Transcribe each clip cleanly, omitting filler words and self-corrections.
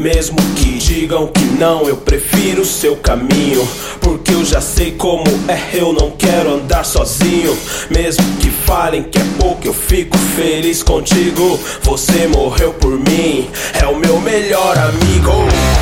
Mesmo que digam que não, eu prefiro o seu caminho, porque eu já sei como é, eu não quero andar sozinho. Mesmo que falem que é pouco, eu fico feliz contigo. Você morreu por mim, é o meu melhor amigo.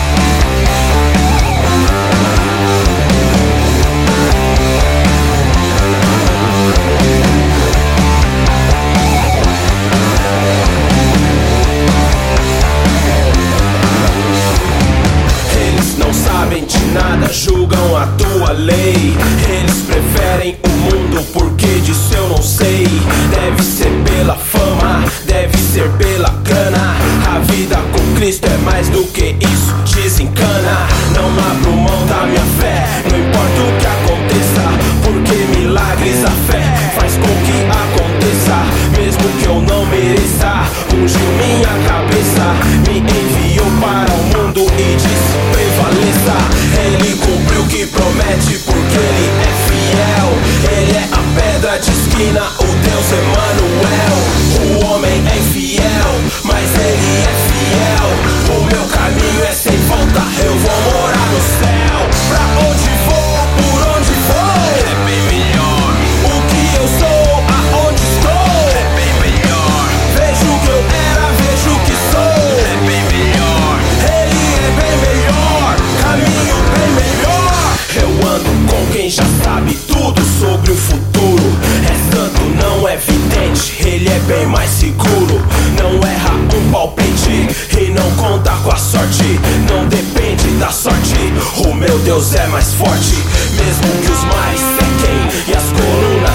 Nada, julgam a tua lei. Eles preferem o mundo porque disso eu não sei. Deve ser pela fama, deve ser pela grana. A vida com Cristo é mais do que isso, desencana. Não abro mão da minha fé, não importa o que aconteça, porque milagres a fé faz com que aconteça. Mesmo que eu não mereça, ungiu minha cabeça, me enviou para o mundo e disse prevaleça. Ele cumpriu o que promete porque ele é fiel. Ele é a pedra de esquina, o Deus Emanuel. O homem é infiel, mas ele é fiel. O meu caminho é sem volta, eu vou morar no céu. Pra onde vou, por onde vou, é bem melhor. O que eu sou, aonde estou, é bem melhor. Vejo o que eu era, vejo o que sou, é bem melhor. Ele é bem melhor, caminho bem melhor. Eu ando com quem já sabe tudo sobre o futuro. É santo, não é vidente, ele é bem mais seguro. Não erra um palpite e não conta com a sorte. Não depende da sorte, o meu Deus é mais forte. Mesmo que os mares sequem e as colunas